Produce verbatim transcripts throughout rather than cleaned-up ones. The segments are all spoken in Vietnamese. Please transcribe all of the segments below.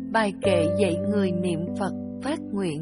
Bài kệ dạy người niệm Phật phát nguyện.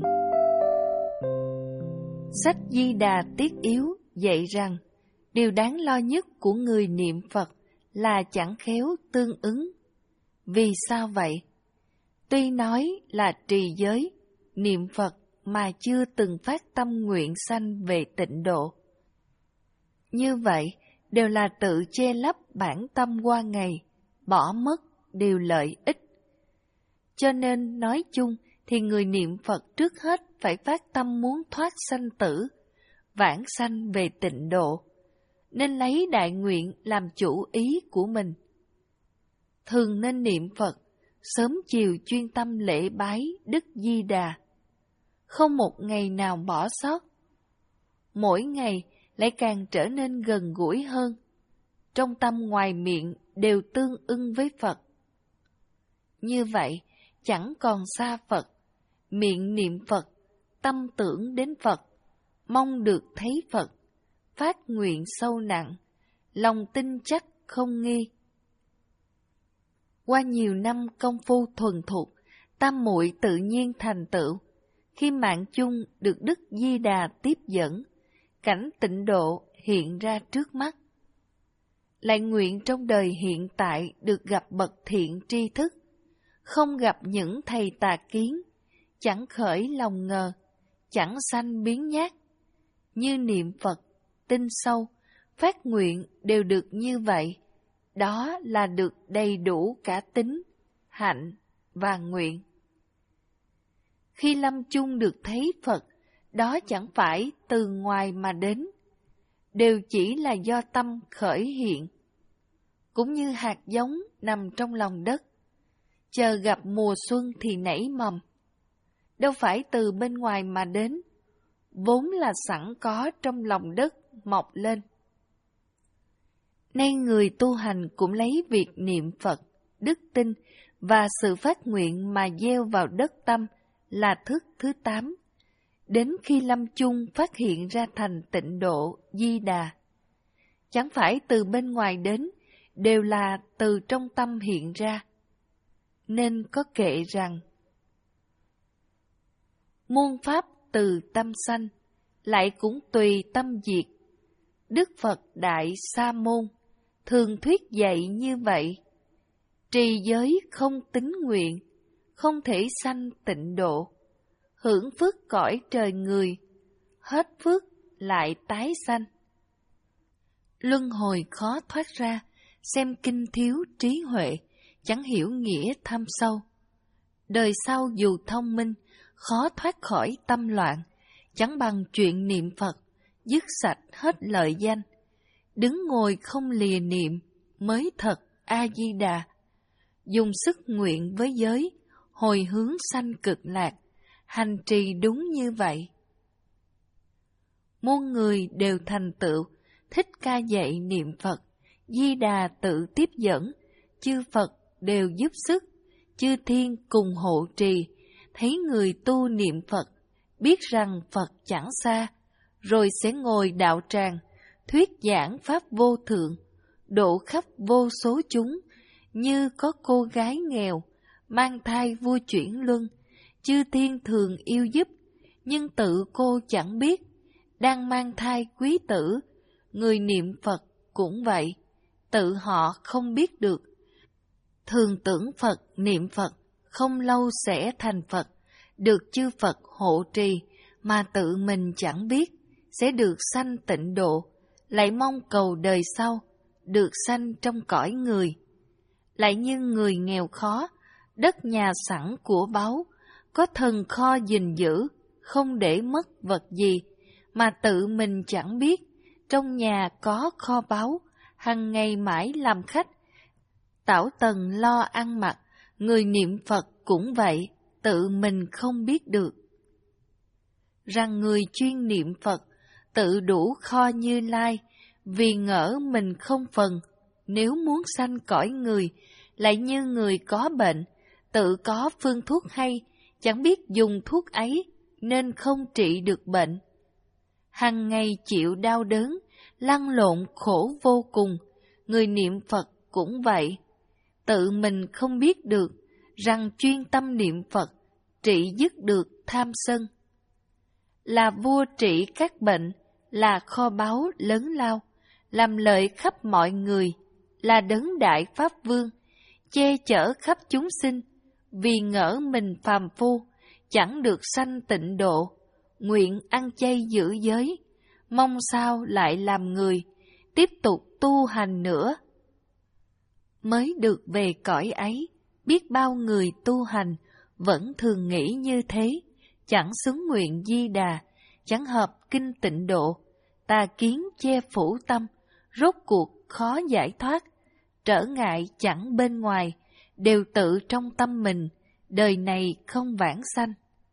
Sách Di Đà Tiết Yếu dạy rằng, điều đáng lo nhất của người niệm Phật là chẳng khéo tương ứng. Vì sao vậy? Tuy nói là trì giới, niệm Phật mà chưa từng phát tâm nguyện sanh về tịnh độ. Như vậy, đều là tự che lấp bản tâm qua ngày, bỏ mất điều lợi ích. Cho nên nói chung thì người niệm Phật trước hết phải phát tâm muốn thoát sanh tử, vãng sanh về tịnh độ, nên lấy đại nguyện làm chủ ý của mình. Thường nên niệm Phật, sớm chiều chuyên tâm lễ bái Đức Di Đà, không một ngày nào bỏ sót. Mỗi ngày lại càng trở nên gần gũi hơn, trong tâm ngoài miệng đều tương ưng với Phật. Như vậy, chẳng còn xa Phật, miệng niệm Phật, tâm tưởng đến Phật, mong được thấy Phật, phát nguyện sâu nặng, lòng tin chắc không nghi. Qua nhiều năm công phu thuần thục, tam muội tự nhiên thành tựu. Khi mạng chung được Đức Di Đà tiếp dẫn, cảnh tịnh độ hiện ra trước mắt. Lại nguyện trong đời hiện tại được gặp bậc thiện tri thức, không gặp những thầy tà kiến, chẳng khởi lòng ngờ, chẳng sanh biến nhát. Như niệm Phật, tin sâu, phát nguyện đều được như vậy, đó là được đầy đủ cả tín, hạnh và nguyện. Khi lâm chung được thấy Phật, đó chẳng phải từ ngoài mà đến, đều chỉ là do tâm khởi hiện. Cũng như hạt giống nằm trong lòng đất, chờ gặp mùa xuân thì nảy mầm. Đâu phải từ bên ngoài mà đến, vốn là sẵn có trong lòng đất mọc lên. Nay người tu hành cũng lấy việc niệm Phật, đức tin và sự phát nguyện mà gieo vào đất tâm là thức thứ tám, đến khi lâm chung phát hiện ra thành tịnh độ Di Đà. Chẳng phải từ bên ngoài đến, đều là từ trong tâm hiện ra. Nên có kệ rằng, muôn pháp từ tâm sanh, lại cũng tùy tâm diệt. Đức Phật Đại Sa Môn thường thuyết dạy như vậy. Trì giới không tín nguyện, không thể sanh tịnh độ. Hưởng phước cõi trời người, hết phước lại tái sanh. Luân hồi khó thoát ra, xem kinh thiếu trí huệ, chẳng hiểu nghĩa thâm sâu. Đời sau dù thông minh, khó thoát khỏi tâm loạn, chẳng bằng chuyện niệm Phật, dứt sạch hết lợi danh. Đứng ngồi không lìa niệm, mới thật A-di-đà. Dùng sức nguyện với giới, hồi hướng sanh cực lạc, hành trì đúng như vậy. Muôn người đều thành tựu, Thích Ca dạy niệm Phật, Di Đà tự tiếp dẫn, chư Phật đều giúp sức, chư thiên cùng hộ trì, thấy người tu niệm Phật, biết rằng Phật chẳng xa, rồi sẽ ngồi đạo tràng, thuyết giảng pháp vô thượng, độ khắp vô số chúng, như có cô gái nghèo, mang thai vua chuyển luân, chư thiên thường yêu giúp, nhưng tự cô chẳng biết, đang mang thai quý tử, người niệm Phật cũng vậy, tự họ không biết được. Thường tưởng Phật niệm Phật, không lâu sẽ thành Phật, được chư Phật hộ trì, mà tự mình chẳng biết, sẽ được sanh tịnh độ, lại mong cầu đời sau, được sanh trong cõi người. Lại như người nghèo khó, đất nhà sẵn của báu, có thần kho gìn giữ, không để mất vật gì, mà tự mình chẳng biết, trong nhà có kho báu, hằng ngày mãi làm khách, tảo tần lo ăn mặc, người niệm Phật cũng vậy, tự mình không biết được. Rằng người chuyên niệm Phật, tự đủ kho Như Lai, vì ngỡ mình không phần, nếu muốn sanh cõi người, lại như người có bệnh, tự có phương thuốc hay, chẳng biết dùng thuốc ấy, nên không trị được bệnh. Hằng ngày chịu đau đớn, lăn lộn khổ vô cùng, người niệm Phật cũng vậy, tự mình không biết được, rằng chuyên tâm niệm Phật, trị dứt được tham sân. Là vua trị các bệnh, là kho báu lớn lao, làm lợi khắp mọi người, là đấng đại pháp vương, che chở khắp chúng sinh, vì ngỡ mình phàm phu, chẳng được sanh tịnh độ, nguyện ăn chay giữ giới, mong sao lại làm người, tiếp tục tu hành nữa. Mới được về cõi ấy, biết bao người tu hành, vẫn thường nghĩ như thế, chẳng xứng nguyện Di Đà, chẳng hợp kinh tịnh độ, tà kiến che phủ tâm, rốt cuộc khó giải thoát, trở ngại chẳng bên ngoài, đều tự trong tâm mình, đời này không vãng sanh.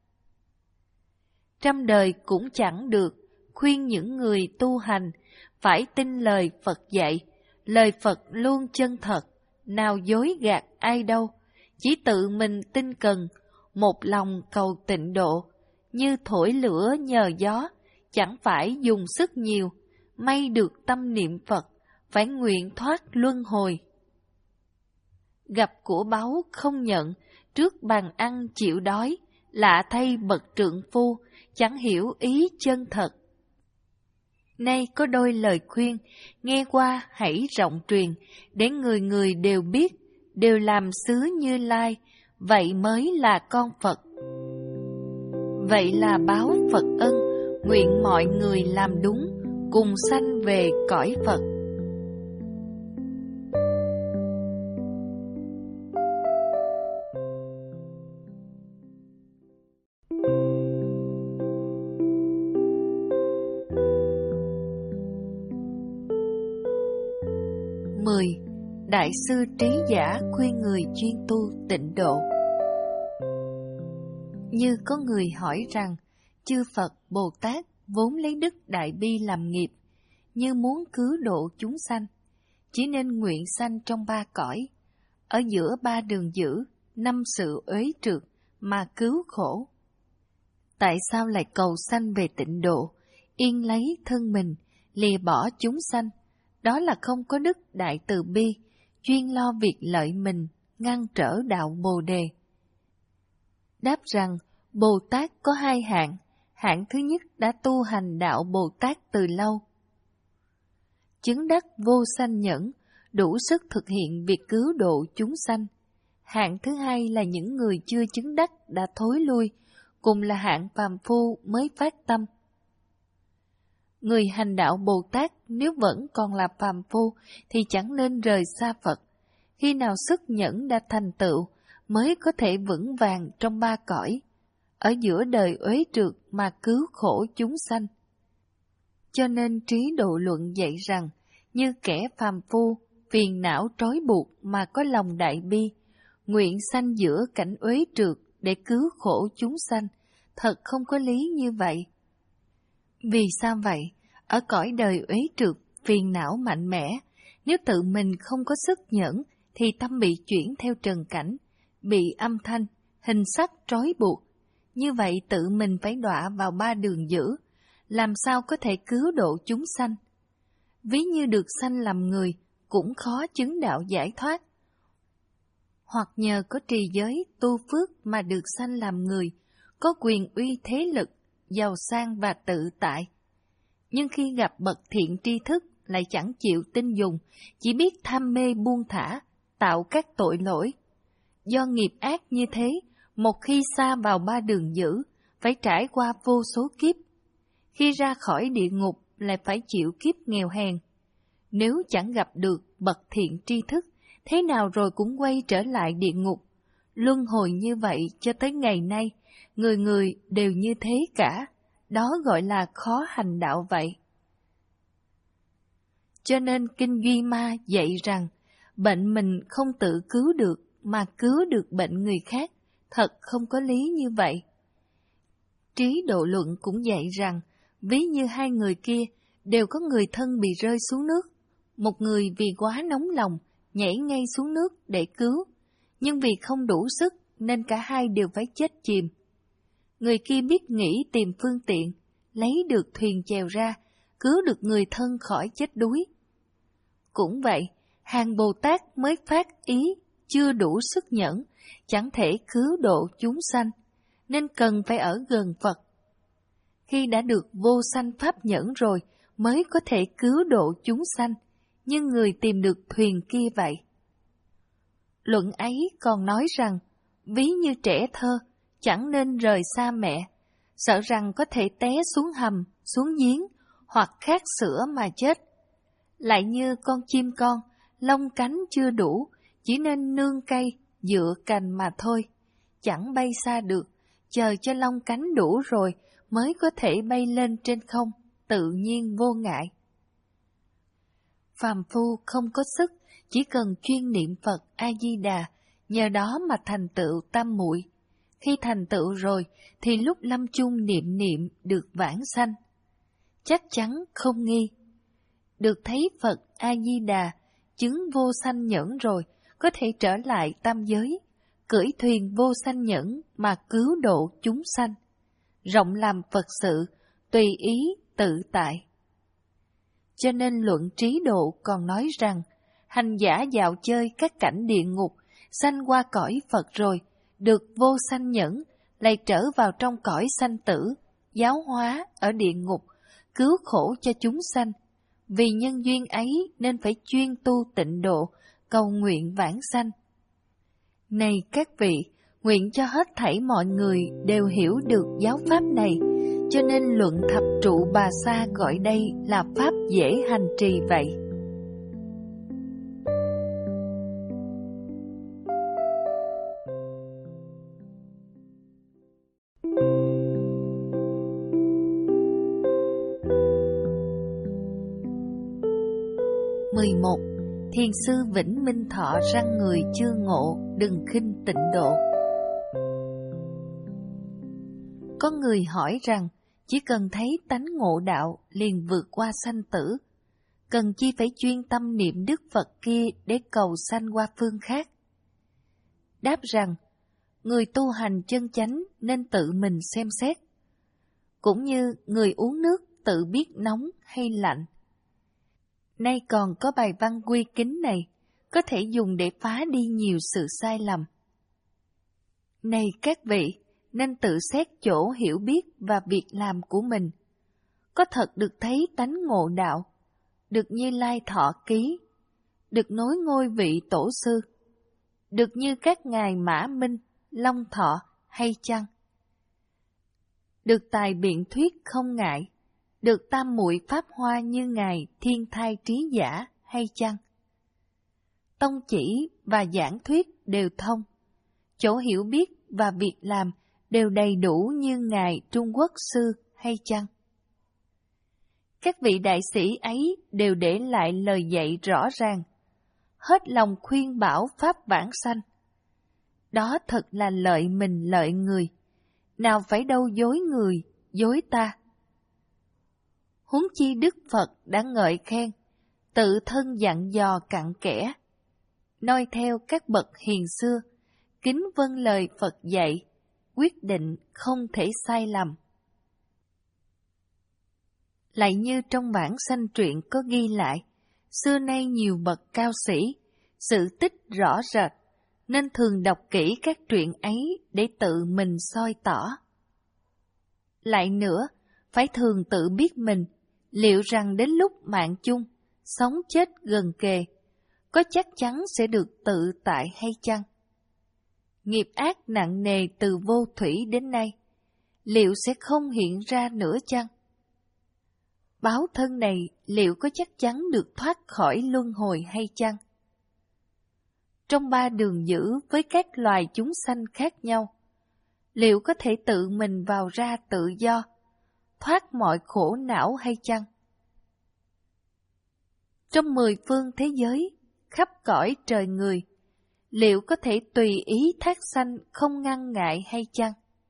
Trăm đời cũng chẳng được, khuyên những người tu hành, phải tin lời Phật dạy, lời Phật luôn chân thật, nào dối gạt ai đâu, chỉ tự mình tin cần, một lòng cầu tịnh độ, như thổi lửa nhờ gió, chẳng phải dùng sức nhiều, may được tâm niệm Phật, phải nguyện thoát luân hồi. Gặp của báu không nhận, trước bàn ăn chịu đói, lạ thay bậc trượng phu, chẳng hiểu ý chân thật. Nay có đôi lời khuyên, nghe qua hãy rộng truyền, để người người đều biết, đều làm xứ Như Lai, vậy mới là con Phật. Vậy là báo Phật ân, nguyện mọi người làm đúng, cùng sanh về cõi Phật. mười. Đại sư Trí Giả khuyên người chuyên tu tịnh độ. Như có người hỏi rằng, chư Phật Bồ Tát vốn lấy đức đại bi làm nghiệp, như muốn cứu độ chúng sanh, chỉ nên nguyện sanh trong ba cõi, ở giữa ba đường dữ, năm sự uế trượt mà cứu khổ. Tại sao lại cầu sanh về tịnh độ, yên lấy thân mình, lìa bỏ chúng sanh? Đó là không có đức đại từ bi, chuyên lo việc lợi mình, ngăn trở đạo Bồ Đề. Đáp rằng, Bồ Tát có hai hạng, hạng thứ nhất đã tu hành đạo Bồ Tát từ lâu. Chứng đắc vô sanh nhẫn, đủ sức thực hiện việc cứu độ chúng sanh. Hạng thứ hai là những người chưa chứng đắc đã thối lui, cùng là hạng phàm phu mới phát tâm. Người hành đạo Bồ Tát nếu vẫn còn là phàm phu thì chẳng nên rời xa Phật. Khi nào sức nhẫn đã thành tựu mới có thể vững vàng trong ba cõi, ở giữa đời uế trượt mà cứu khổ chúng sanh. Cho nên Trí Độ Luận dạy rằng, như kẻ phàm phu, phiền não trói buộc mà có lòng đại bi, nguyện sanh giữa cảnh uế trượt để cứu khổ chúng sanh, thật không có lý như vậy. Vì sao vậy? Ở cõi đời uế trượt, phiền não mạnh mẽ, nếu tự mình không có sức nhẫn, thì tâm bị chuyển theo trần cảnh, bị âm thanh, hình sắc trói buộc. Như vậy tự mình phải đọa vào ba đường dữ, làm sao có thể cứu độ chúng sanh? Ví như được sanh làm người, cũng khó chứng đạo giải thoát. Hoặc nhờ có trì giới, tu phước mà được sanh làm người, có quyền uy thế lực, giàu sang và tự tại. Nhưng khi gặp bậc thiện tri thức lại chẳng chịu tin dùng, chỉ biết tham mê buông thả, tạo các tội lỗi. Do nghiệp ác như thế, một khi xa vào ba đường dữ, phải trải qua vô số kiếp. Khi ra khỏi địa ngục lại phải chịu kiếp nghèo hèn. Nếu chẳng gặp được bậc thiện tri thức, thế nào rồi cũng quay trở lại địa ngục. Luân hồi như vậy cho tới ngày nay, người người đều như thế cả. Đó gọi là khó hành đạo vậy. Cho nên Kinh Duy Ma dạy rằng, bệnh mình không tự cứu được mà cứu được bệnh người khác, thật không có lý như vậy. Trí Độ Luận cũng dạy rằng, ví như hai người kia đều có người thân bị rơi xuống nước, một người vì quá nóng lòng nhảy ngay xuống nước để cứu, nhưng vì không đủ sức nên cả hai đều phải chết chìm. Người kia biết nghĩ tìm phương tiện, lấy được thuyền chèo ra, cứu được người thân khỏi chết đuối. Cũng vậy, hàng Bồ Tát mới phát ý, chưa đủ sức nhẫn, chẳng thể cứu độ chúng sanh, nên cần phải ở gần Phật. Khi đã được vô sanh pháp nhẫn rồi, mới có thể cứu độ chúng sanh, như người tìm được thuyền kia vậy. Luận ấy còn nói rằng, ví như trẻ thơ, chẳng nên rời xa mẹ, sợ rằng có thể té xuống hầm, xuống giếng, hoặc khát sữa mà chết. Lại như con chim con, lông cánh chưa đủ, chỉ nên nương cây, dựa cành mà thôi, chẳng bay xa được, chờ cho lông cánh đủ rồi mới có thể bay lên trên không, tự nhiên vô ngại. Phàm phu không có sức, chỉ cần chuyên niệm Phật A-di-đà, nhờ đó mà thành tựu tam muội. Khi thành tựu rồi, thì lúc lâm chung niệm niệm được vãng sanh. Chắc chắn không nghi. Được thấy Phật A-di-đà, chứng vô sanh nhẫn rồi, có thể trở lại tam giới, cưỡi thuyền vô sanh nhẫn mà cứu độ chúng sanh. Rộng làm Phật sự, tùy ý, tự tại. Cho nên luận trí độ còn nói rằng, hành giả dạo chơi các cảnh địa ngục, sanh qua cõi Phật rồi, được vô sanh nhẫn, lại trở vào trong cõi sanh tử, giáo hóa ở địa ngục, cứu khổ cho chúng sanh. Vì nhân duyên ấy nên phải chuyên tu tịnh độ, cầu nguyện vãng sanh. Này các vị, nguyện cho hết thảy mọi người đều hiểu được giáo pháp này, cho nên luận thập trụ bà sa gọi đây là pháp dễ hành trì vậy. mười một. Thiền sư Vĩnh Minh Thọ răng người chưa ngộ, đừng khinh tịnh độ. Có người hỏi rằng, chỉ cần thấy tánh ngộ đạo liền vượt qua sanh tử, cần chi phải chuyên tâm niệm Đức Phật kia để cầu sanh qua phương khác? Đáp rằng, người tu hành chân chánh nên tự mình xem xét, cũng như người uống nước tự biết nóng hay lạnh. Nay còn có bài văn quy kính này, có thể dùng để phá đi nhiều sự sai lầm. Này các vị, nên tự xét chỗ hiểu biết và việc làm của mình. Có thật được thấy tánh ngộ đạo, được Như Lai thọ ký, được nối ngôi vị tổ sư, được như các ngài Mã Minh, Long Thọ hay chăng? Được tài biện thuyết không ngại, được tam muội pháp hoa như ngài Thiên Thai Trí Giả hay chăng? Tông chỉ và giảng thuyết đều thông, chỗ hiểu biết và việc làm đều đầy đủ như ngài Trung Quốc Sư hay chăng? Các vị đại sĩ ấy đều để lại lời dạy rõ ràng, hết lòng khuyên bảo pháp vãng sanh. Đó thật là lợi mình lợi người, nào phải đâu dối người, dối ta. Huống chi Đức Phật đã ngợi khen, tự thân dặn dò cặn kẽ, noi theo các bậc hiền xưa, kính vâng lời Phật dạy, quyết định không thể sai lầm. Lại như trong bản sanh truyện có ghi lại, xưa nay nhiều bậc cao sĩ, sự tích rõ rệt, nên thường đọc kỹ các truyện ấy để tự mình soi tỏ. Lại nữa, phải thường tự biết mình, liệu rằng đến lúc mạng chung, sống chết gần kề, có chắc chắn sẽ được tự tại hay chăng? Nghiệp ác nặng nề từ vô thủy đến nay, liệu sẽ không hiện ra nữa chăng? Báo thân này liệu có chắc chắn được thoát khỏi luân hồi hay chăng? Trong ba đường dữ với các loài chúng sanh khác nhau, liệu có thể tự mình vào ra tự do, thoát mọi khổ não hay chăng? Trong mười phương thế giới, khắp cõi trời người, liệu có thể tùy ý thác sanh không ngăn ngại hay chăng?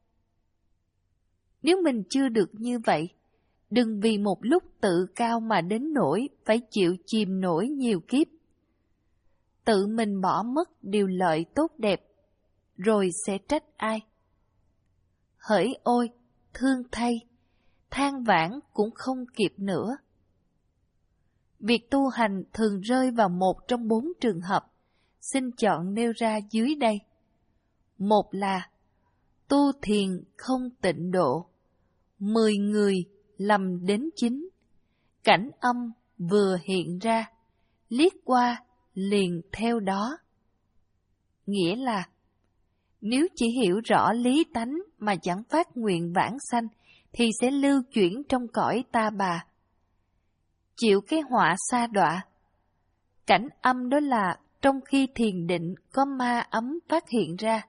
Nếu mình chưa được như vậy, đừng vì một lúc tự cao mà đến nỗi phải chịu chìm nổi nhiều kiếp. Tự mình bỏ mất điều lợi tốt đẹp, rồi sẽ trách ai? Hỡi ôi, thương thay, than vãn cũng không kịp nữa. Việc tu hành thường rơi vào một trong bốn trường hợp, xin chọn nêu ra dưới đây. Một là tu thiền không tịnh độ, mười người lầm đến chính, cảnh âm vừa hiện ra, liếc qua liền theo đó. Nghĩa là, nếu chỉ hiểu rõ lý tánh mà chẳng phát nguyện vãng sanh, thì sẽ lưu chuyển trong cõi ta bà, chịu cái họa sa đọa. Cảnh âm đó là trong khi thiền định có ma ấm phát hiện ra.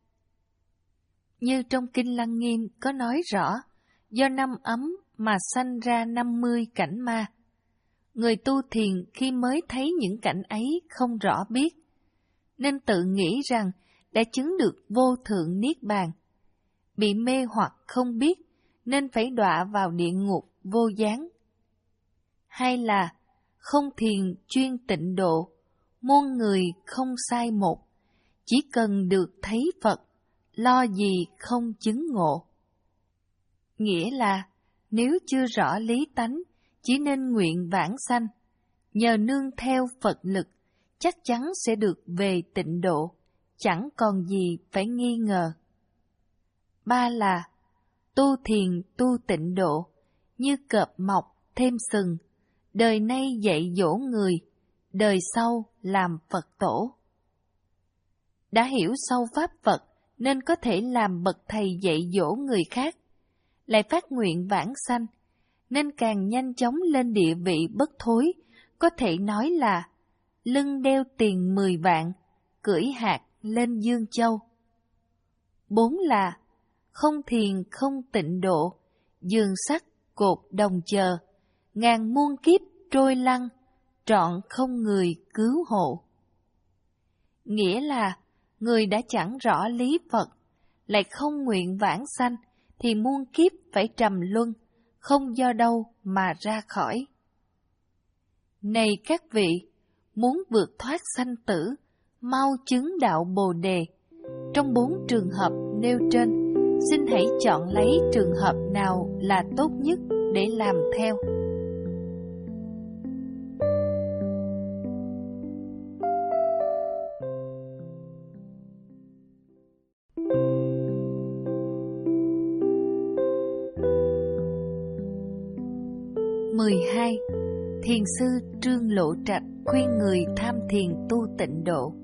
Như trong Kinh Lăng Nghiêm có nói rõ, do năm ấm mà sanh ra năm mươi cảnh ma. Người tu thiền khi mới thấy những cảnh ấy không rõ biết, nên tự nghĩ rằng đã chứng được vô thượng niết bàn. Bị mê hoặc không biết, nên phải đọa vào địa ngục vô gián. Hay là không thiền chuyên tịnh độ, muôn người không sai một, chỉ cần được thấy Phật, lo gì không chứng ngộ. Nghĩa là, nếu chưa rõ lý tánh, chỉ nên nguyện vãng sanh, nhờ nương theo Phật lực, chắc chắn sẽ được về tịnh độ, chẳng còn gì phải nghi ngờ. Ba là, tu thiền tu tịnh độ, như cọp mọc thêm sừng, đời nay dạy dỗ người, đời sau làm Phật tổ. Đã hiểu sâu pháp Phật, nên có thể làm bậc thầy dạy dỗ người khác, lại phát nguyện vãng sanh, nên càng nhanh chóng lên địa vị bất thối, có thể nói là lưng đeo tiền mười vạn, cưỡi hạt lên Dương Châu. Bốn là không thiền không tịnh độ, giường sắt cột đồng chờ, ngàn muôn kiếp trôi lăn, trọn không người cứu hộ. Nghĩa là, người đã chẳng rõ lý Phật, lại không nguyện vãng sanh, thì muôn kiếp phải trầm luân, không do đâu mà ra khỏi. Này các vị, muốn vượt thoát sanh tử, mau chứng đạo Bồ Đề. Trong bốn trường hợp nêu trên, xin hãy chọn lấy trường hợp nào là tốt nhất để làm theo. mười hai. Thiền sư Trương Lộ Trạch khuyên người tham thiền tu tịnh độ.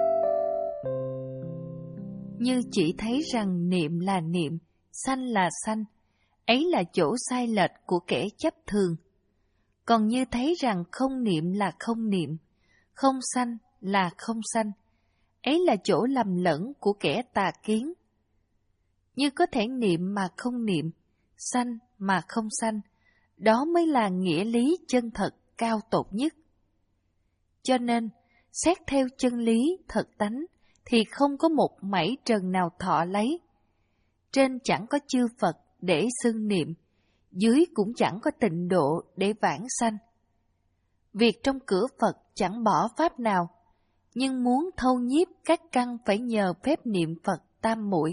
Như chỉ thấy rằng niệm là niệm, sanh là sanh, ấy là chỗ sai lệch của kẻ chấp thường. Còn như thấy rằng không niệm là không niệm, không sanh là không sanh, ấy là chỗ lầm lẫn của kẻ tà kiến. Như có thể niệm mà không niệm, sanh mà không sanh, đó mới là nghĩa lý chân thật cao tột nhất. Cho nên, xét theo chân lý thật tánh, thì không có một mảy trần nào thọ lấy. Trên chẳng có chư Phật để xưng niệm, dưới cũng chẳng có tịnh độ để vãng sanh. Việc trong cửa Phật chẳng bỏ pháp nào, nhưng muốn thâu nhiếp các căn phải nhờ phép niệm Phật tam muội.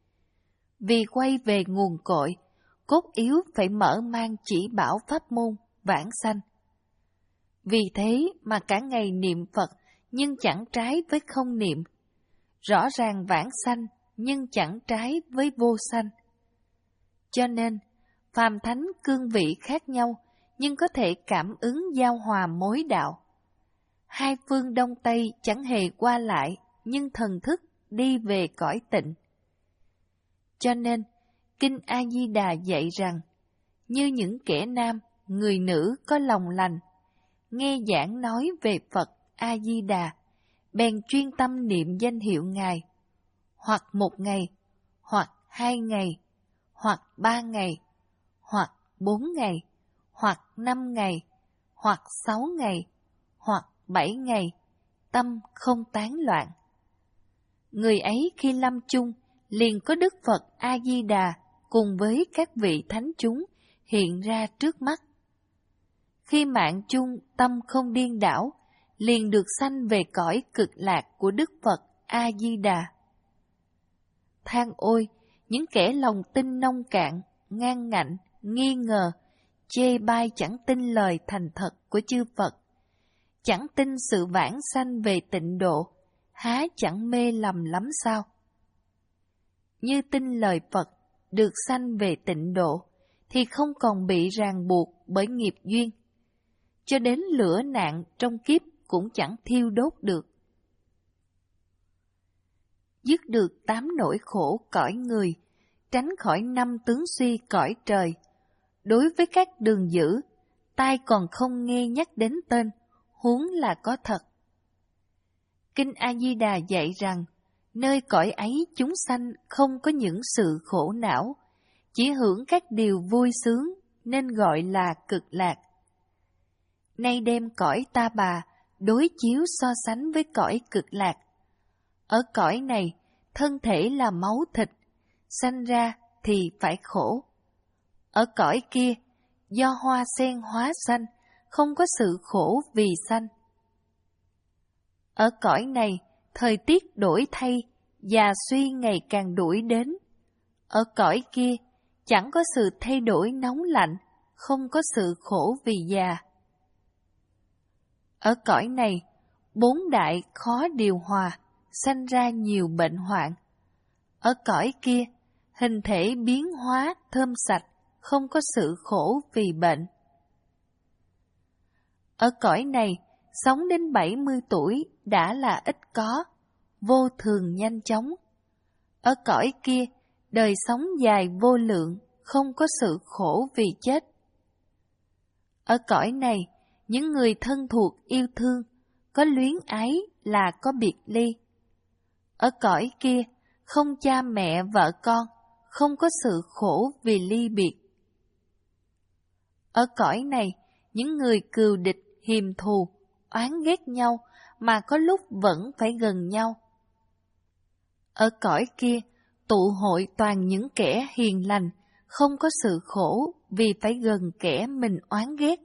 Vì quay về nguồn cội, cốt yếu phải mở mang chỉ bảo pháp môn vãng sanh. Vì thế mà cả ngày niệm Phật nhưng chẳng trái với không niệm, rõ ràng vãng sanh nhưng chẳng trái với vô sanh. Cho nên, phàm thánh cương vị khác nhau nhưng có thể cảm ứng giao hòa mối đạo. Hai phương Đông Tây chẳng hề qua lại nhưng thần thức đi về cõi tịnh. Cho nên, Kinh A-di-đà dạy rằng, như những kẻ nam, người nữ có lòng lành, nghe giảng nói về Phật A-di-đà, bèn chuyên tâm niệm danh hiệu Ngài, hoặc một ngày, hoặc hai ngày, hoặc ba ngày, hoặc bốn ngày, hoặc năm ngày, hoặc sáu ngày, hoặc bảy ngày, tâm không tán loạn. Người ấy khi lâm chung, liền có Đức Phật A-di-đà cùng với các vị thánh chúng hiện ra trước mắt. Khi mạng chung tâm không điên đảo, liền được sanh về cõi cực lạc của Đức Phật A-di-đà. Than ôi, những kẻ lòng tin nông cạn, ngang ngạnh, nghi ngờ, chê bai chẳng tin lời thành thật của chư Phật, chẳng tin sự vãng sanh về tịnh độ, há chẳng mê lầm lắm sao? như tin lời Phật, được sanh về tịnh độ, thì không còn bị ràng buộc bởi nghiệp duyên. Cho đến lửa nạn trong kiếp cũng chẳng thiêu đốt được. Dứt được tám nỗi khổ cõi người, tránh khỏi năm tướng suy cõi trời. Đối với các đường dữ, tai còn không nghe nhắc đến tên, huống là có thật. Kinh A-di-đà dạy rằng, nơi cõi ấy chúng sanh không có những sự khổ não, chỉ hưởng các điều vui sướng nên gọi là cực lạc. Nay đem cõi Ta Bà đối chiếu so sánh với cõi cực lạc. Ở cõi này, thân thể là máu thịt, sanh ra thì phải khổ. Ở cõi kia, do hoa sen hóa sanh, không có sự khổ vì sanh. Ở cõi này, thời tiết đổi thay, già suy ngày càng đuổi đến. Ở cõi kia, chẳng có sự thay đổi nóng lạnh, không có sự khổ vì già. Ở cõi này, bốn đại khó điều hòa, sanh ra nhiều bệnh hoạn. Ở cõi kia, hình thể biến hóa thơm sạch, không có sự khổ vì bệnh. Ở cõi này, sống đến bảy mươi tuổi đã là ít có, vô thường nhanh chóng. Ở cõi kia, đời sống dài vô lượng, không có sự khổ vì chết. Ở cõi này, những người thân thuộc yêu thương, có luyến ái là có biệt ly. Ở cõi kia, không cha mẹ vợ con, không có sự khổ vì ly biệt. Ở cõi này, những người cừu địch, hiềm thù, oán ghét nhau mà có lúc vẫn phải gần nhau. Ở cõi kia, tụ hội toàn những kẻ hiền lành, không có sự khổ vì phải gần kẻ mình oán ghét.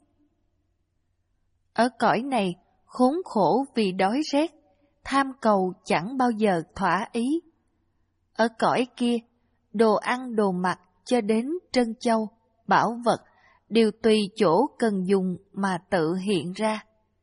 Ở cõi này, khốn khổ vì đói rét, tham cầu chẳng bao giờ thỏa ý. Ở cõi kia, đồ ăn đồ mặc cho đến trân châu, bảo vật, đều tùy chỗ cần dùng mà tự hiện ra.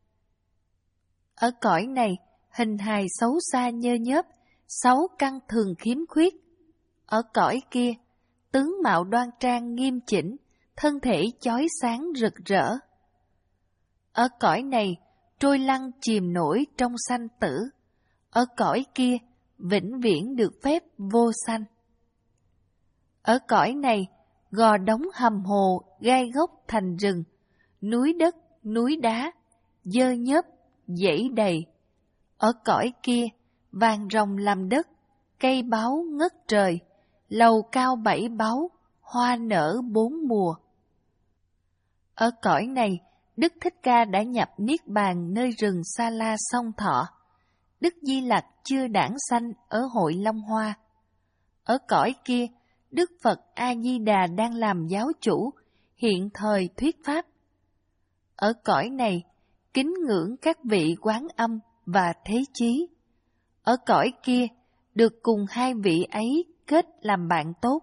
Ở cõi này, hình hài xấu xa nhơ nhớp, sáu căn thường khiếm khuyết. Ở cõi kia, tướng mạo đoan trang nghiêm chỉnh, thân thể chói sáng rực rỡ. Ở cõi này, trôi lăn chìm nổi trong sanh tử. Ở cõi kia, vĩnh viễn được phép vô sanh. Ở cõi này, gò đống hầm hồ, gai gốc thành rừng, núi đất, núi đá, dơ nhớp, dãy đầy. Ở cõi kia, vàng rồng làm đất, cây báu ngất trời, lầu cao bảy báu, hoa nở bốn mùa. Ở cõi này, Đức Thích Ca đã nhập Niết Bàn nơi rừng Sa La Song Thọ. Đức Di Lặc chưa đản sanh ở hội Long Hoa. Ở cõi kia, Đức Phật A-di-đà đang làm giáo chủ, hiện thời thuyết pháp. Ở cõi này, kính ngưỡng các vị Quán Âm và Thế Chí. Ở cõi kia, được cùng hai vị ấy kết làm bạn tốt.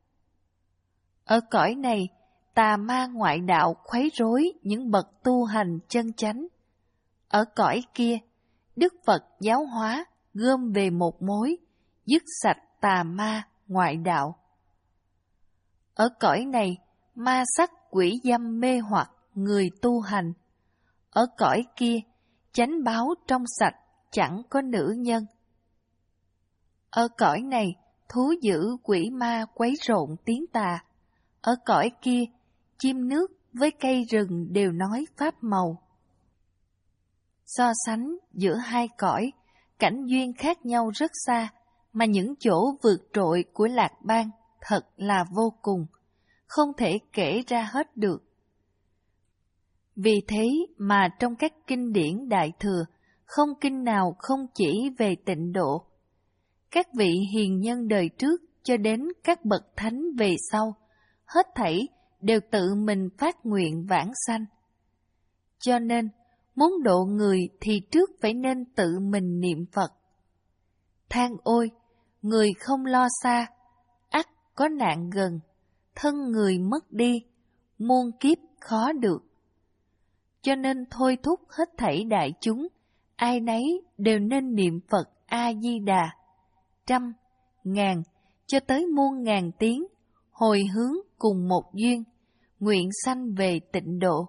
Ở cõi này, tà ma ngoại đạo khuấy rối những bậc tu hành chân chánh. Ở cõi kia, Đức Phật giáo hóa gom về một mối, dứt sạch tà ma ngoại đạo. Ở cõi này, ma sắc quỷ dâm mê hoặc người tu hành. Ở cõi kia, chánh báo trong sạch chẳng có nữ nhân. Ở cõi này, thú dữ quỷ ma quấy rộn tiếng tà. Ở cõi kia, chim nước với cây rừng đều nói pháp màu. So sánh giữa hai cõi, cảnh duyên khác nhau rất xa, mà những chỗ vượt trội của Lạc Bang thật là vô cùng, không thể kể ra hết được. Vì thế mà trong các kinh điển Đại Thừa, không kinh nào không chỉ về tịnh độ. Các vị hiền nhân đời trước cho đến các bậc thánh về sau, hết thảy đều tự mình phát nguyện vãng sanh. Cho nên, muốn độ người thì trước phải nên tự mình niệm Phật. Than ôi, người không lo xa, ắt có nạn gần, thân người mất đi, muôn kiếp khó được. Cho nên thôi thúc hết thảy đại chúng, ai nấy đều nên niệm Phật A-di-đà, trăm, ngàn, cho tới muôn ngàn tiếng, hồi hướng cùng một duyên, nguyện sanh về tịnh độ.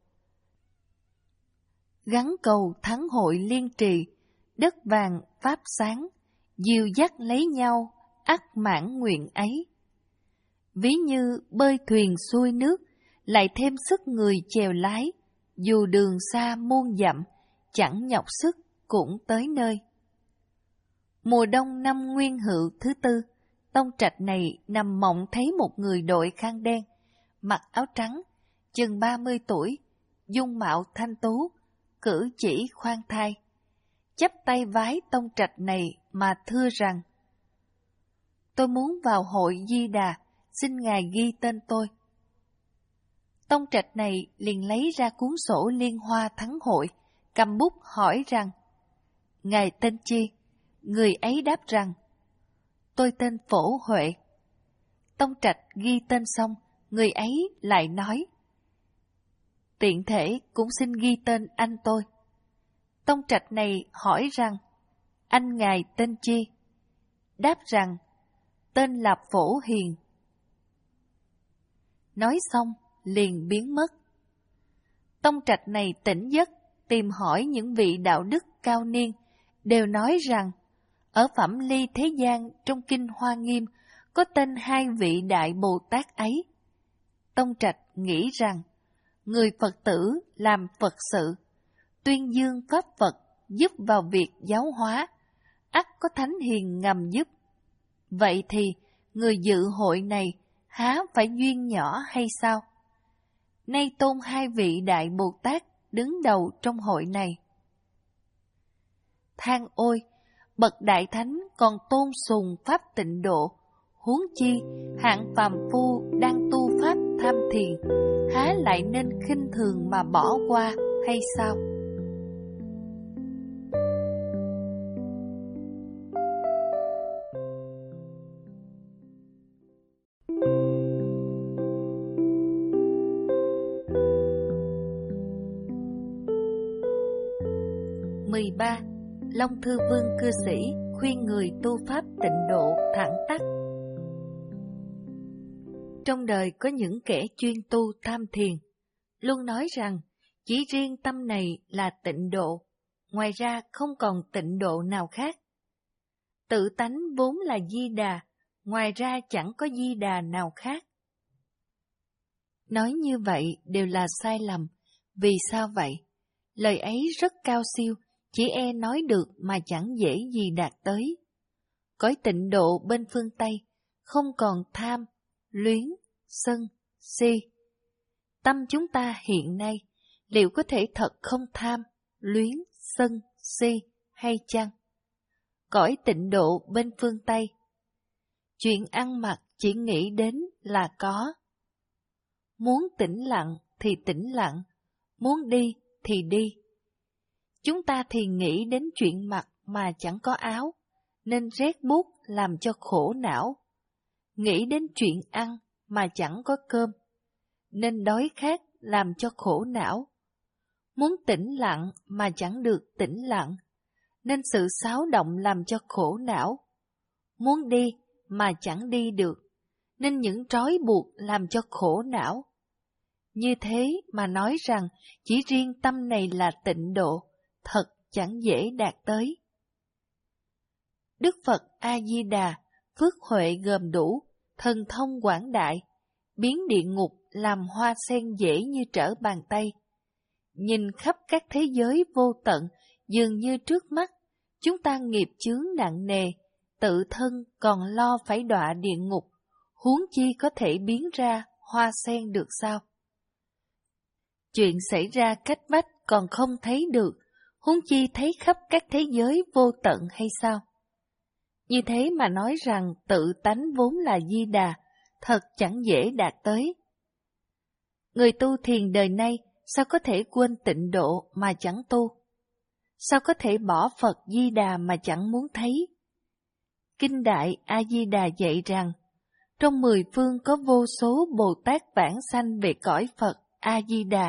Gắn cầu thắng hội liên trì, đất vàng pháp sáng, dìu dắt lấy nhau, ắt mãn nguyện ấy. Ví như bơi thuyền xuôi nước, lại thêm sức người chèo lái, dù đường xa muôn dặm, chẳng nhọc sức cũng tới nơi. Mùa đông năm Nguyên Hựu thứ tư, tông trạch này nằm mộng thấy một người đội khăn đen, mặc áo trắng, chừng ba mươi tuổi, dung mạo thanh tú, cử chỉ khoan thai. Chắp tay vái tông trạch này mà thưa rằng: tôi muốn vào hội Di Đà, xin Ngài ghi tên tôi. Tông trạch này liền lấy ra cuốn sổ liên hoa thắng hội, cầm bút hỏi rằng: Ngài tên chi? Người ấy đáp rằng: tôi tên Phổ Huệ. Tông trạch ghi tên xong, người ấy lại nói: tiện thể cũng xin ghi tên anh tôi. Tông trạch này hỏi rằng: anh ngài tên chi? Đáp rằng: tên là Phổ Hiền. Nói xong liền biến mất. Tông trạch này tỉnh giấc, tìm hỏi những vị đạo đức cao niên, đều nói rằng ở Phẩm Ly Thế Gian trong Kinh Hoa Nghiêm có tên hai vị Đại Bồ Tát ấy. Tông trạch nghĩ rằng người Phật tử làm Phật sự, tuyên dương Pháp Phật, giúp vào việc giáo hóa, ắt có thánh hiền ngầm giúp. Vậy thì người dự hội này há phải duyên nhỏ hay sao? Nay tôn hai vị Đại Bồ Tát đứng đầu trong hội này. Than ôi, bậc Đại Thánh còn tôn sùng Pháp tịnh độ, huống chi hạng phàm phu đang tu Pháp tham thiền, há lại nên khinh thường mà bỏ qua hay sao? mười ba. Long Thư Vương cư sĩ khuyên người tu Pháp tịnh độ thẳng tắc. Trong đời có những kẻ chuyên tu tham thiền, luôn nói rằng chỉ riêng tâm này là tịnh độ, ngoài ra không còn tịnh độ nào khác. Tự tánh vốn là Di Đà, ngoài ra chẳng có Di Đà nào khác. Nói như vậy đều là sai lầm. Vì sao vậy? Lời ấy rất cao siêu, chỉ e nói được mà chẳng dễ gì đạt tới. Cõi tịnh độ bên phương Tây không còn tham, luyến, sân, si. Tâm chúng ta hiện nay liệu có thể thật không tham, luyến, sân, si hay chăng? Cõi tịnh độ bên phương Tây, chuyện ăn mặc chỉ nghĩ đến là có. Muốn tĩnh lặng thì tĩnh lặng, muốn đi thì đi. Chúng ta thì nghĩ đến chuyện mặc mà chẳng có áo, nên rét buốt làm cho khổ não. Nghĩ đến chuyện ăn mà chẳng có cơm, nên đói khát làm cho khổ não. Muốn tĩnh lặng mà chẳng được tĩnh lặng, nên sự xáo động làm cho khổ não. Muốn đi mà chẳng đi được, nên những trói buộc làm cho khổ não. Như thế mà nói rằng chỉ riêng tâm này là tịnh độ, thật chẳng dễ đạt tới. Đức Phật A-di-đà, phước huệ gồm đủ, thần thông quảng đại, biến địa ngục làm hoa sen dễ như trở bàn tay. Nhìn khắp các thế giới vô tận, dường như trước mắt, chúng ta nghiệp chướng nặng nề, tự thân còn lo phải đọa địa ngục, huống chi có thể biến ra hoa sen được sao? Chuyện xảy ra cách vách còn không thấy được, huống chi thấy khắp các thế giới vô tận hay sao? Như thế mà nói rằng tự tánh vốn là Di Đà, thật chẳng dễ đạt tới. Người tu thiền đời nay sao có thể quên tịnh độ mà chẳng tu? Sao có thể bỏ Phật Di Đà mà chẳng muốn thấy? Kinh Đại A-di-đà dạy rằng, trong mười phương có vô số Bồ Tát vãng sanh về cõi Phật A-di-đà.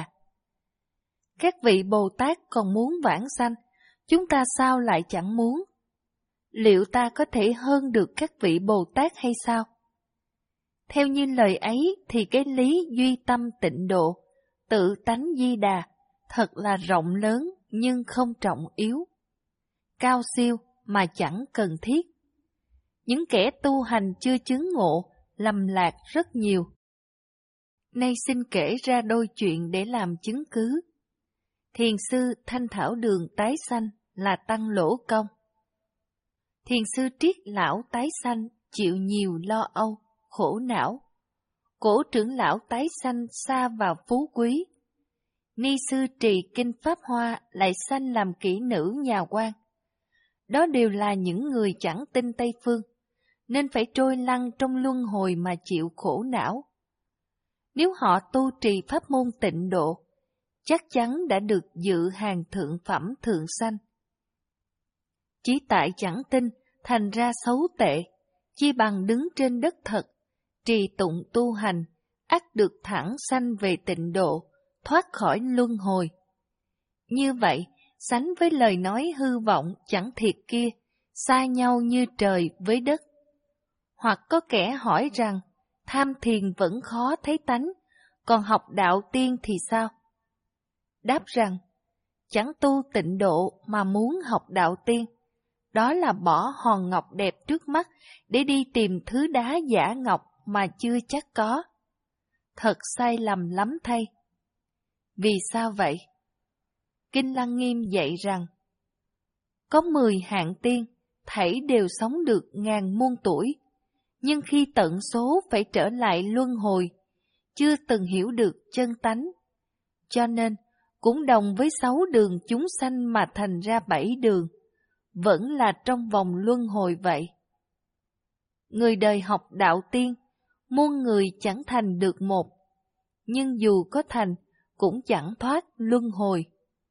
Các vị Bồ Tát còn muốn vãng sanh, chúng ta sao lại chẳng muốn? liệu ta có thể hơn được các vị Bồ Tát hay sao? Theo như lời ấy thì cái lý duy tâm tịnh độ, tự tánh Di Đà, thật là rộng lớn nhưng không trọng yếu, cao siêu mà chẳng cần thiết. Những kẻ tu hành chưa chứng ngộ, lầm lạc rất nhiều. Nay xin kể ra đôi chuyện để làm chứng cứ. Thiền sư Thanh Thảo Đường tái sanh là tăng Lỗ Công. Thiền sư Triết Lão tái sanh chịu nhiều lo âu, khổ não. Cổ trưởng lão tái sanh xa vào phú quý. Ni sư trì kinh Pháp Hoa lại sanh làm kỹ nữ nhà quan. Đó đều là những người chẳng tin Tây Phương, nên phải trôi lăn trong luân hồi mà chịu khổ não. Nếu họ tu trì pháp môn tịnh độ, chắc chắn đã được dự hàng thượng phẩm thượng sanh. Chỉ tại chẳng tin, thành ra xấu tệ, chi bằng đứng trên đất thật, trì tụng tu hành, ắt được thẳng sanh về tịnh độ, thoát khỏi luân hồi. Như vậy, sánh với lời nói hư vọng chẳng thiệt kia, xa nhau như trời với đất. Hoặc có kẻ hỏi rằng, tham thiền vẫn khó thấy tánh, còn học đạo tiên thì sao? Đáp rằng, chẳng tu tịnh độ mà muốn học đạo tiên, đó là bỏ hòn ngọc đẹp trước mắt để đi tìm thứ đá giả ngọc mà chưa chắc có. Thật sai lầm lắm thay. Vì sao vậy? Kinh Lăng Nghiêm dạy rằng, có mười hạng tiên, thảy đều sống được ngàn muôn tuổi, nhưng khi tận số phải trở lại luân hồi, chưa từng hiểu được chân tánh. Cho nên, cũng đồng với sáu đường chúng sanh mà thành ra bảy đường, vẫn là trong vòng luân hồi vậy. Người đời học đạo tiên, muôn người chẳng thành được một, nhưng dù có thành, cũng chẳng thoát luân hồi.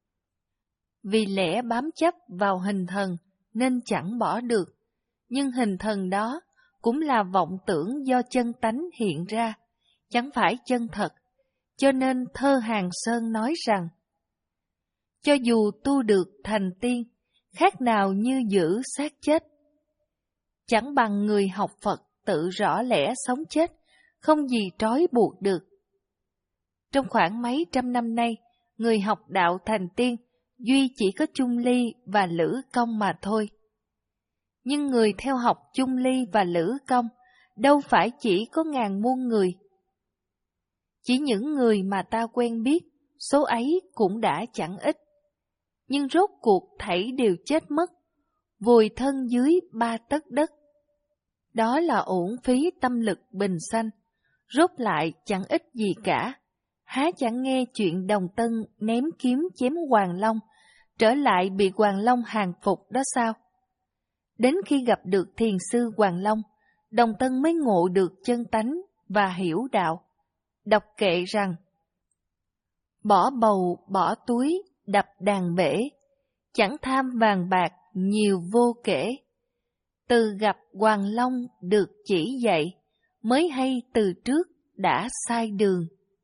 Vì lẽ bám chấp vào hình thần nên chẳng bỏ được, nhưng hình thần đó cũng là vọng tưởng do chân tánh hiện ra, chẳng phải chân thật, cho nên Thơ Hàng Sơn nói rằng, cho dù tu được thành tiên, khác nào như giữ xác chết. Chẳng bằng người học Phật tự rõ lẽ sống chết, không gì trói buộc được. Trong khoảng mấy trăm năm nay, người học đạo thành tiên, duy chỉ có Chung Ly và Lữ Công mà thôi. Nhưng người theo học Chung Ly và Lữ Công, đâu phải chỉ có ngàn muôn người. Chỉ những người mà ta quen biết, số ấy cũng đã chẳng ít. Nhưng rốt cuộc thảy đều chết mất, vùi thân dưới ba tấc đất. Đó là uổng phí tâm lực bình sanh, rốt lại chẳng ích gì cả. Há chẳng nghe chuyện Đồng Tân ném kiếm chém Hoàng Long, trở lại bị Hoàng Long hàng phục đó sao? Đến khi gặp được thiền sư Hoàng Long, Đồng Tân mới ngộ được chân tánh và hiểu đạo. Đọc kệ rằng, bỏ bầu bỏ túi đập đàn bể, chẳng tham vàng bạc nhiều vô kể. Từ gặp Hoàng Long được chỉ dạy, mới hay từ trước đã sai đường.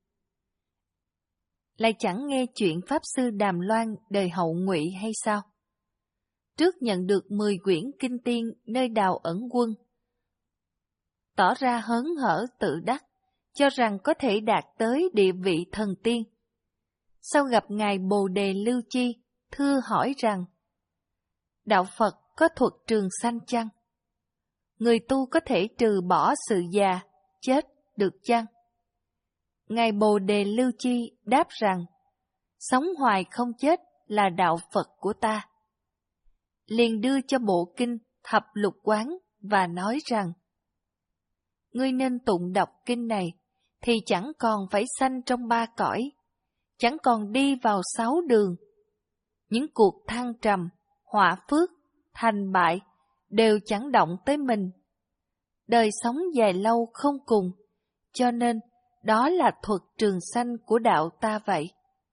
Lại chẳng nghe chuyện Pháp Sư Đàm Loan đời Hậu Ngụy hay sao? Trước nhận được mười quyển kinh tiên nơi Đào Ẩn Quân, tỏ ra hớn hở tự đắc, cho rằng có thể đạt tới địa vị thần tiên. Sau gặp Ngài Bồ Đề Lưu Chi, thưa hỏi rằng, đạo Phật có thuật trường sanh chăng? Người tu có thể trừ bỏ sự già, chết được chăng? Ngài Bồ Đề Lưu Chi đáp rằng, sống hoài không chết là đạo Phật của ta. Liền đưa cho bộ kinh Thập Lục Quán và nói rằng, ngươi nên tụng đọc kinh này, thì chẳng còn phải sanh trong ba cõi, chẳng còn đi vào sáu đường. Những cuộc thăng trầm, họa phước, thành bại đều chẳng động tới mình. Đời sống dài lâu không cùng, cho nên đó là thuật trường sanh của đạo ta vậy.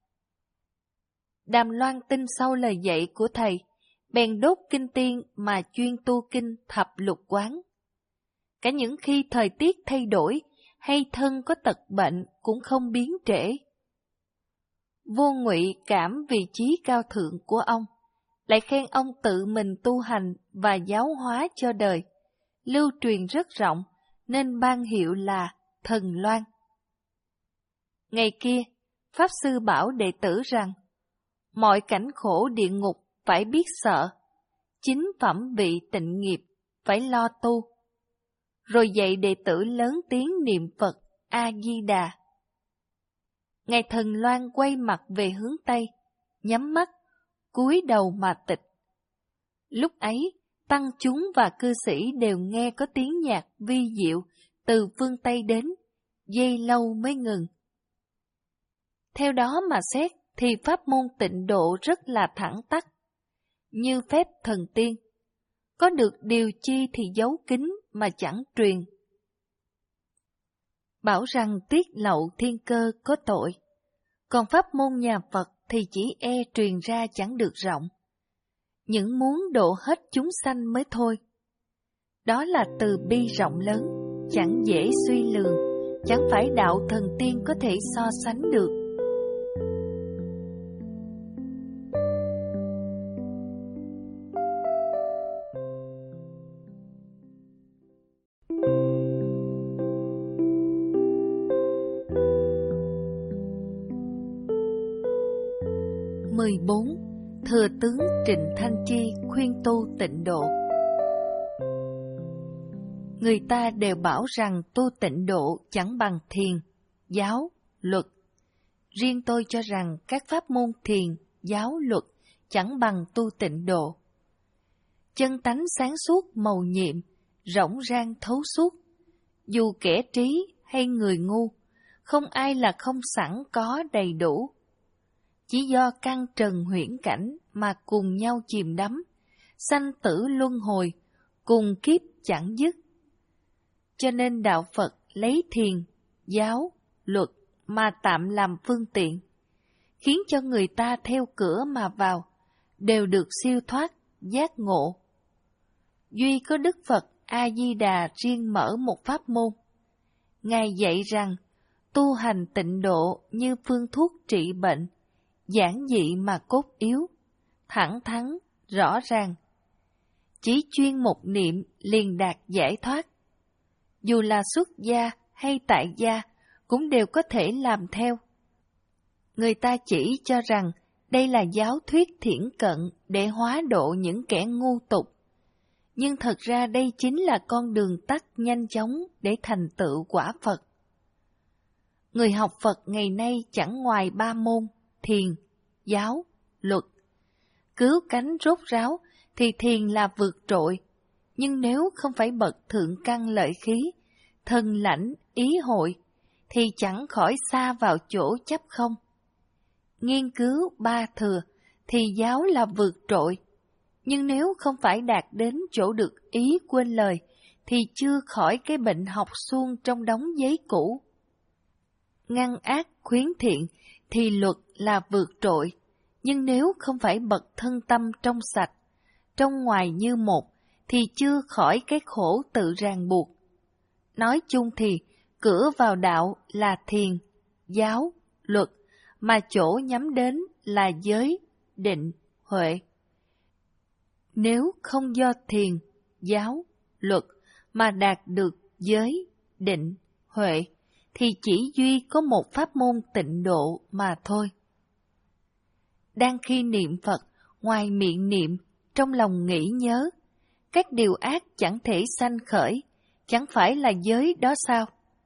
Đàm Loan tin sau lời dạy của thầy, bèn đốt kinh tiên mà chuyên tu kinh Thập Lục Quán. Cả những khi thời tiết thay đổi hay thân có tật bệnh cũng không biến trễ. Vô Ngụy cảm vị trí cao thượng của ông, lại khen ông tự mình tu hành và giáo hóa cho đời, lưu truyền rất rộng, nên ban hiệu là Thần Loan. Ngày kia, Pháp Sư bảo đệ tử rằng, mọi cảnh khổ địa ngục phải biết sợ, chính phẩm vị tịnh nghiệp phải lo tu. Rồi dạy đệ tử lớn tiếng niệm Phật A-di-đà. Ngài Thần Loan quay mặt về hướng Tây, nhắm mắt, cúi đầu mà tịch. Lúc ấy, tăng chúng và cư sĩ đều nghe có tiếng nhạc vi diệu từ phương Tây đến, giây lâu mới ngừng. Theo đó mà xét thì pháp môn tịnh độ rất là thẳng tắc, như phép thần tiên. Có được điều chi thì giấu kín mà chẳng truyền. Bảo rằng tiết lậu thiên cơ có tội, còn pháp môn nhà Phật thì chỉ e truyền ra chẳng được rộng. Những muốn độ hết chúng sanh mới thôi. Đó là từ bi rộng lớn, chẳng dễ suy lường, chẳng phải đạo thần tiên có thể so sánh được. mười bốn. Thừa tướng Trịnh Thanh Chi khuyên tu tịnh độ. Người ta đều bảo rằng tu tịnh độ chẳng bằng thiền, giáo, luật. Riêng tôi cho rằng các pháp môn thiền, giáo, luật chẳng bằng tu tịnh độ. Chân tánh sáng suốt mầu nhiệm, rỗng rang thấu suốt. Dù kẻ trí hay người ngu, không ai là không sẵn có đầy đủ. Chỉ do căn trần huyễn cảnh mà cùng nhau chìm đắm, sanh tử luân hồi, cùng kiếp chẳng dứt. Cho nên đạo Phật lấy thiền, giáo, luật mà tạm làm phương tiện, khiến cho người ta theo cửa mà vào, đều được siêu thoát, giác ngộ. Duy có Đức Phật A-di-đà riêng mở một pháp môn. Ngài dạy rằng, tu hành tịnh độ như phương thuốc trị bệnh, giản dị mà cốt yếu, thẳng thắn, rõ ràng. Chỉ chuyên một niệm liền đạt giải thoát. Dù là xuất gia hay tại gia cũng đều có thể làm theo. Người ta chỉ cho rằng đây là giáo thuyết thiển cận để hóa độ những kẻ ngu tục. Nhưng thật ra đây chính là con đường tắt nhanh chóng để thành tựu quả Phật. Người học Phật ngày nay chẳng ngoài ba môn, thiền, giáo, luật. Cứu cánh rốt ráo thì thiền là vượt trội, nhưng nếu không phải bậc thượng căn lợi khí, thần lãnh, ý hội, thì chẳng khỏi xa vào chỗ chấp không. Nghiên cứu ba thừa thì giáo là vượt trội, nhưng nếu không phải đạt đến chỗ được ý quên lời, thì chưa khỏi cái bệnh học suông trong đống giấy cũ. Ngăn ác khuyến thiện thì luật là vượt trội, nhưng nếu không phải bậc thân tâm trong sạch, trong ngoài như một, thì chưa khỏi cái khổ tự ràng buộc. Nói chung thì, cửa vào đạo là thiền, giáo, luật, mà chỗ nhắm đến là giới, định, huệ. Nếu không do thiền, giáo, luật mà đạt được giới, định, huệ, thì chỉ duy có một pháp môn tịnh độ mà thôi. Đang khi niệm Phật, ngoài miệng niệm, trong lòng nghĩ nhớ, các điều ác chẳng thể sanh khởi, chẳng phải là giới đó sao?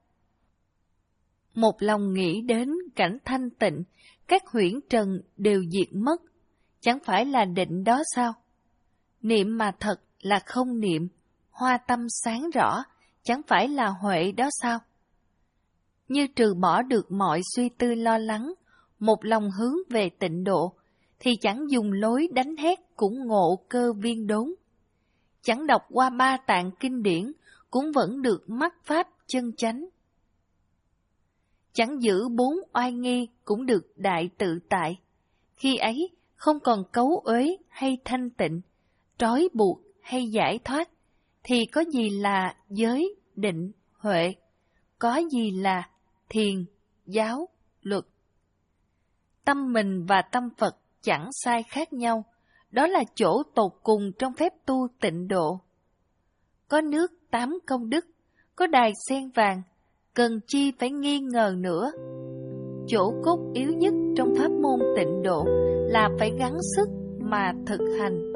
Một lòng nghĩ đến cảnh thanh tịnh, các huyễn trần đều diệt mất, chẳng phải là định đó sao? Niệm mà thật là không niệm, hoa tâm sáng rõ, chẳng phải là huệ đó sao? Như trừ bỏ được mọi suy tư lo lắng, một lòng hướng về tịnh độ, thì chẳng dùng lối đánh hét cũng ngộ cơ viên đốn. Chẳng đọc qua ba tạng kinh điển, cũng vẫn được mắc pháp chân chánh. Chẳng giữ bốn oai nghi cũng được đại tự tại. Khi ấy không còn cấu uế hay thanh tịnh, trói buộc hay giải thoát, thì có gì là giới, định, huệ, có gì là thiền, giáo, luật. Tâm mình và tâm Phật chẳng sai khác nhau, đó là chỗ tột cùng trong phép tu tịnh độ. Có nước tám công đức, có đài sen vàng, cần chi phải nghi ngờ nữa. Chỗ cốt yếu nhất trong pháp môn tịnh độ là phải gắng sức mà thực hành.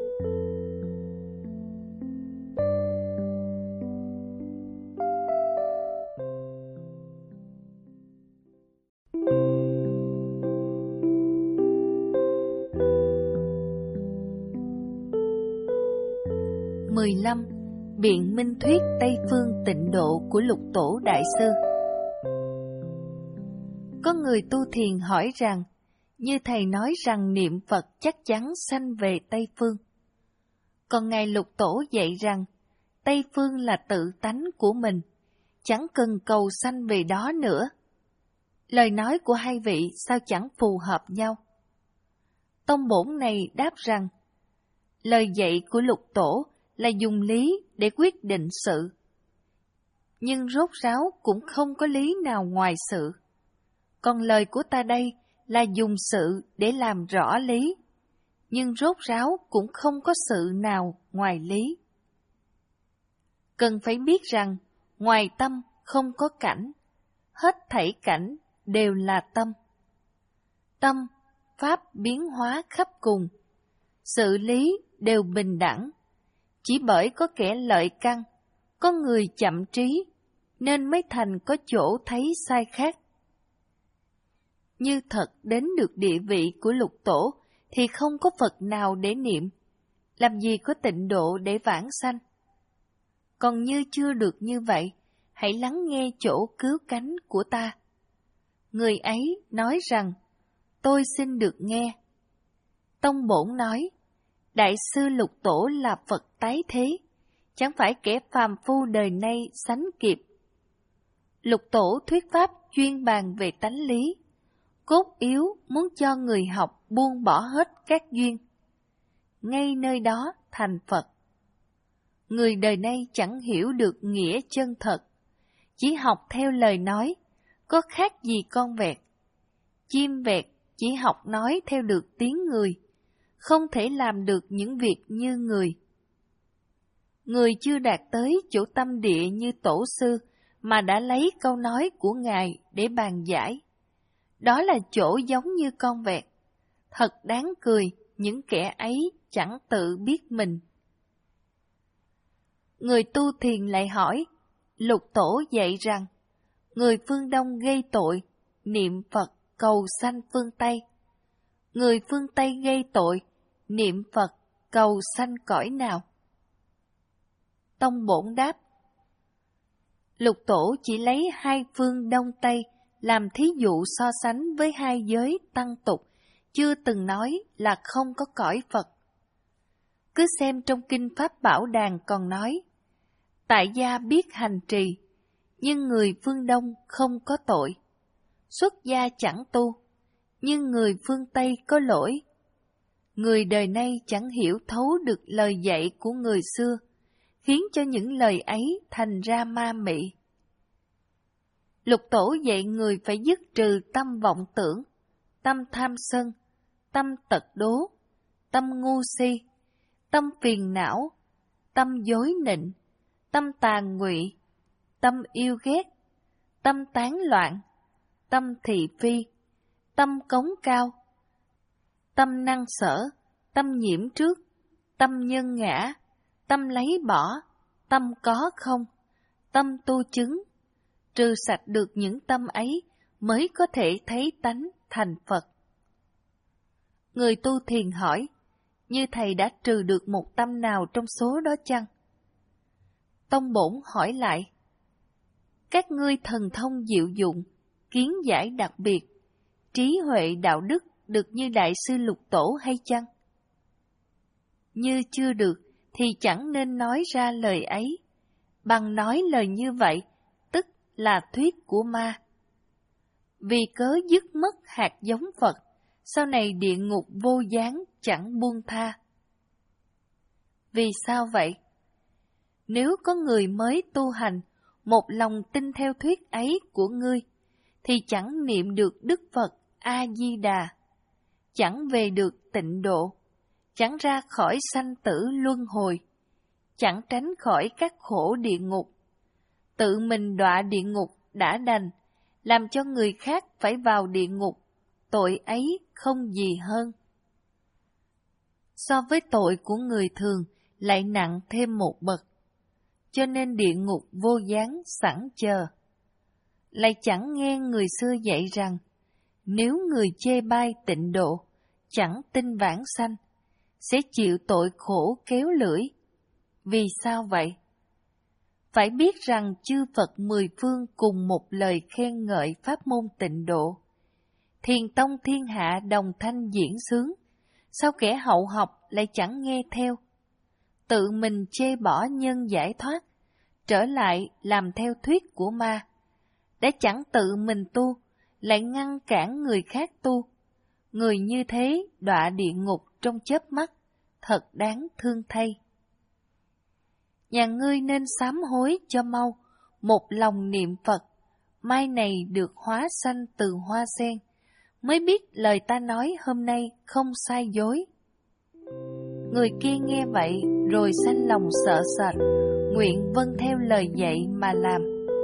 mười lăm. Biện minh thuyết Tây phương tịnh độ của Lục Tổ Đại Sư. Có người tu thiền hỏi rằng, như thầy nói rằng niệm Phật chắc chắn sanh về Tây phương. Còn Ngài Lục Tổ dạy rằng, Tây phương là tự tánh của mình, chẳng cần cầu sanh về đó nữa. Lời nói của hai vị sao chẳng phù hợp nhau? Tông bổn này đáp rằng, lời dạy của Lục Tổ là dùng lý để quyết định sự. Nhưng rốt ráo cũng không có lý nào ngoài sự. Còn lời của ta đây là dùng sự để làm rõ lý. Nhưng rốt ráo cũng không có sự nào ngoài lý. Cần phải biết rằng, ngoài tâm không có cảnh, hết thảy cảnh đều là tâm. Tâm, pháp biến hóa khắp cùng, sự lý đều bình đẳng. Chỉ bởi có kẻ lợi căn, có người chậm trí, nên mới thành có chỗ thấy sai khác. Như thật đến được địa vị của Lục Tổ, thì không có Phật nào để niệm, làm gì có tịnh độ để vãng sanh. Còn như chưa được như vậy, hãy lắng nghe chỗ cứu cánh của ta. Người ấy nói rằng, tôi xin được nghe. Tông bổn nói, Đại sư Lục Tổ là Phật tái thế, chẳng phải kẻ phàm phu đời nay sánh kịp. Lục Tổ thuyết pháp chuyên bàn về tánh lý, cốt yếu muốn cho người học buông bỏ hết các duyên. Ngay nơi đó thành Phật. Người đời nay chẳng hiểu được nghĩa chân thật, chỉ học theo lời nói, có khác gì con vẹt. Chim vẹt chỉ học nói theo được tiếng người, không thể làm được những việc như người. Người chưa đạt tới chỗ tâm địa như tổ sư mà đã lấy câu nói của Ngài để bàn giải. Đó là chỗ giống như con vẹt. Thật đáng cười, những kẻ ấy chẳng tự biết mình. Người tu thiền lại hỏi, Lục Tổ dạy rằng, người phương Đông gây tội, niệm Phật cầu sanh phương Tây. Người phương Tây gây tội, niệm Phật cầu sanh cõi nào? Tông bổn đáp, Lục Tổ chỉ lấy hai phương Đông Tây làm thí dụ so sánh với hai giới tăng tục, chưa từng nói là không có cõi Phật. Cứ xem trong Kinh Pháp Bảo Đàn còn nói, tại gia biết hành trì, nhưng người phương Đông không có tội. Xuất gia chẳng tu, nhưng người phương Tây có lỗi. Người đời nay chẳng hiểu thấu được lời dạy của người xưa, khiến cho những lời ấy thành ra ma mị. Lục Tổ dạy người phải dứt trừ tâm vọng tưởng, tâm tham sân, tâm tật đố, tâm ngu si, tâm phiền não, tâm dối nịnh, tâm tàn ngụy, tâm yêu ghét, tâm tán loạn, tâm thị phi, tâm cống cao, tâm năng sở, tâm nhiễm trước, tâm nhân ngã, tâm lấy bỏ, tâm có không, tâm tu chứng. Trừ sạch được những tâm ấy mới có thể thấy tánh thành Phật. Người tu thiền hỏi, như thầy đã trừ được một tâm nào trong số đó chăng? Tông bổn hỏi lại, các ngươi thần thông diệu dụng, kiến giải đặc biệt, trí huệ đạo đức được như Đại sư Lục Tổ hay chăng? Như chưa được thì chẳng nên nói ra lời ấy, bằng nói lời như vậy, tức là thuyết của ma. Vì cớ dứt mất hạt giống Phật, sau này địa ngục vô gián chẳng buông tha. Vì sao vậy? Nếu có người mới tu hành, một lòng tin theo thuyết ấy của ngươi, thì chẳng niệm được Đức Phật A-di-đà, chẳng về được tịnh độ, chẳng ra khỏi sanh tử luân hồi, chẳng tránh khỏi các khổ địa ngục. Tự mình đọa địa ngục đã đành, làm cho người khác phải vào địa ngục, tội ấy không gì hơn. So với tội của người thường lại nặng thêm một bậc, cho nên địa ngục vô gián sẵn chờ. Lại chẳng nghe người xưa dạy rằng, nếu người chê bai tịnh độ, chẳng tin vãng sanh, sẽ chịu tội khổ kéo lưỡi. Vì sao vậy? Phải biết rằng chư Phật mười phương cùng một lời khen ngợi pháp môn tịnh độ. Thiền tông thiên hạ đồng thanh diễn sướng, sao kẻ hậu học lại chẳng nghe theo? Tự mình chê bỏ nhân giải thoát, trở lại làm theo thuyết của ma. Đã chẳng tự mình tu, lại ngăn cản người khác tu. Người như thế đọa địa ngục trong chớp mắt, thật đáng thương thay. Nhà ngươi nên sám hối cho mau, một lòng niệm Phật, mai này được hóa sanh từ hoa sen, mới biết lời ta nói hôm nay không sai dối. Người kia nghe vậy rồi sanh lòng sợ sệt, nguyện vâng theo lời dạy mà làm.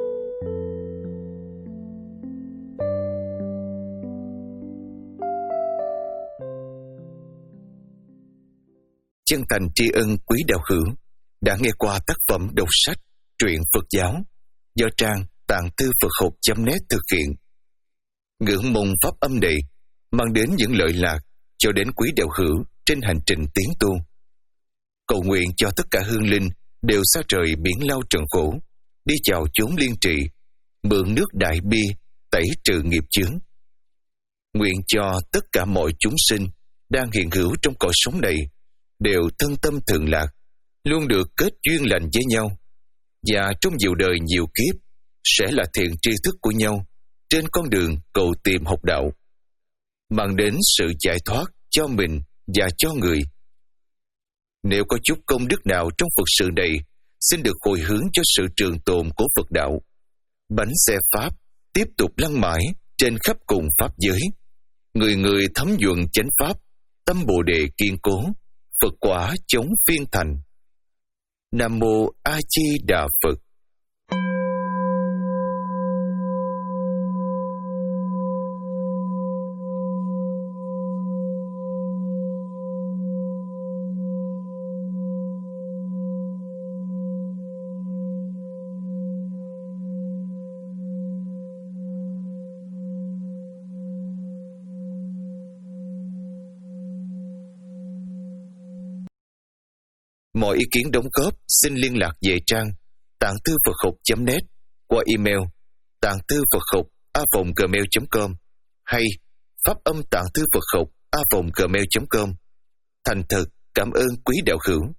Chân thành tri ân quý đạo hữu đã nghe qua tác phẩm đọc sách truyện Phật giáo do trang tạng thư Phật học chấm net thực hiện. Ngưỡng mong pháp âm này mang đến những lợi lạc cho đến quý đạo hữu trên hành trình tiến tu. Cầu nguyện cho tất cả hương linh đều xa trời biển lao trần khổ, đi chào chốn liên trì, mượn nước đại bi tẩy trừ nghiệp chướng. Nguyện cho tất cả mọi chúng sinh đang hiện hữu trong cõi sống này đều thân tâm thường lạc, luôn được kết duyên lành với nhau, và trong nhiều đời nhiều kiếp sẽ là thiện tri thức của nhau trên con đường cầu tìm học đạo, mang đến sự giải thoát cho mình và cho người. Nếu có chút công đức nào trong Phật sự này, xin được hồi hướng cho sự trường tồn của Phật đạo. Bánh xe Pháp tiếp tục lăn mãi trên khắp cùng Pháp giới. Người người thấm nhuận chánh Pháp, tâm Bồ Đề kiên cố, Phật quả chống phiên thành. Nam Mô A Di Đà Phật. Mọi ý kiến đóng góp xin liên lạc về trang tạng thư Phật học chấm net qua email tạng thư Phật học a vòng gmail chấm com hay pháp âm tạng thư Phật học a vòng gmail chấm com. Thành thật cảm ơn quý đạo hữu.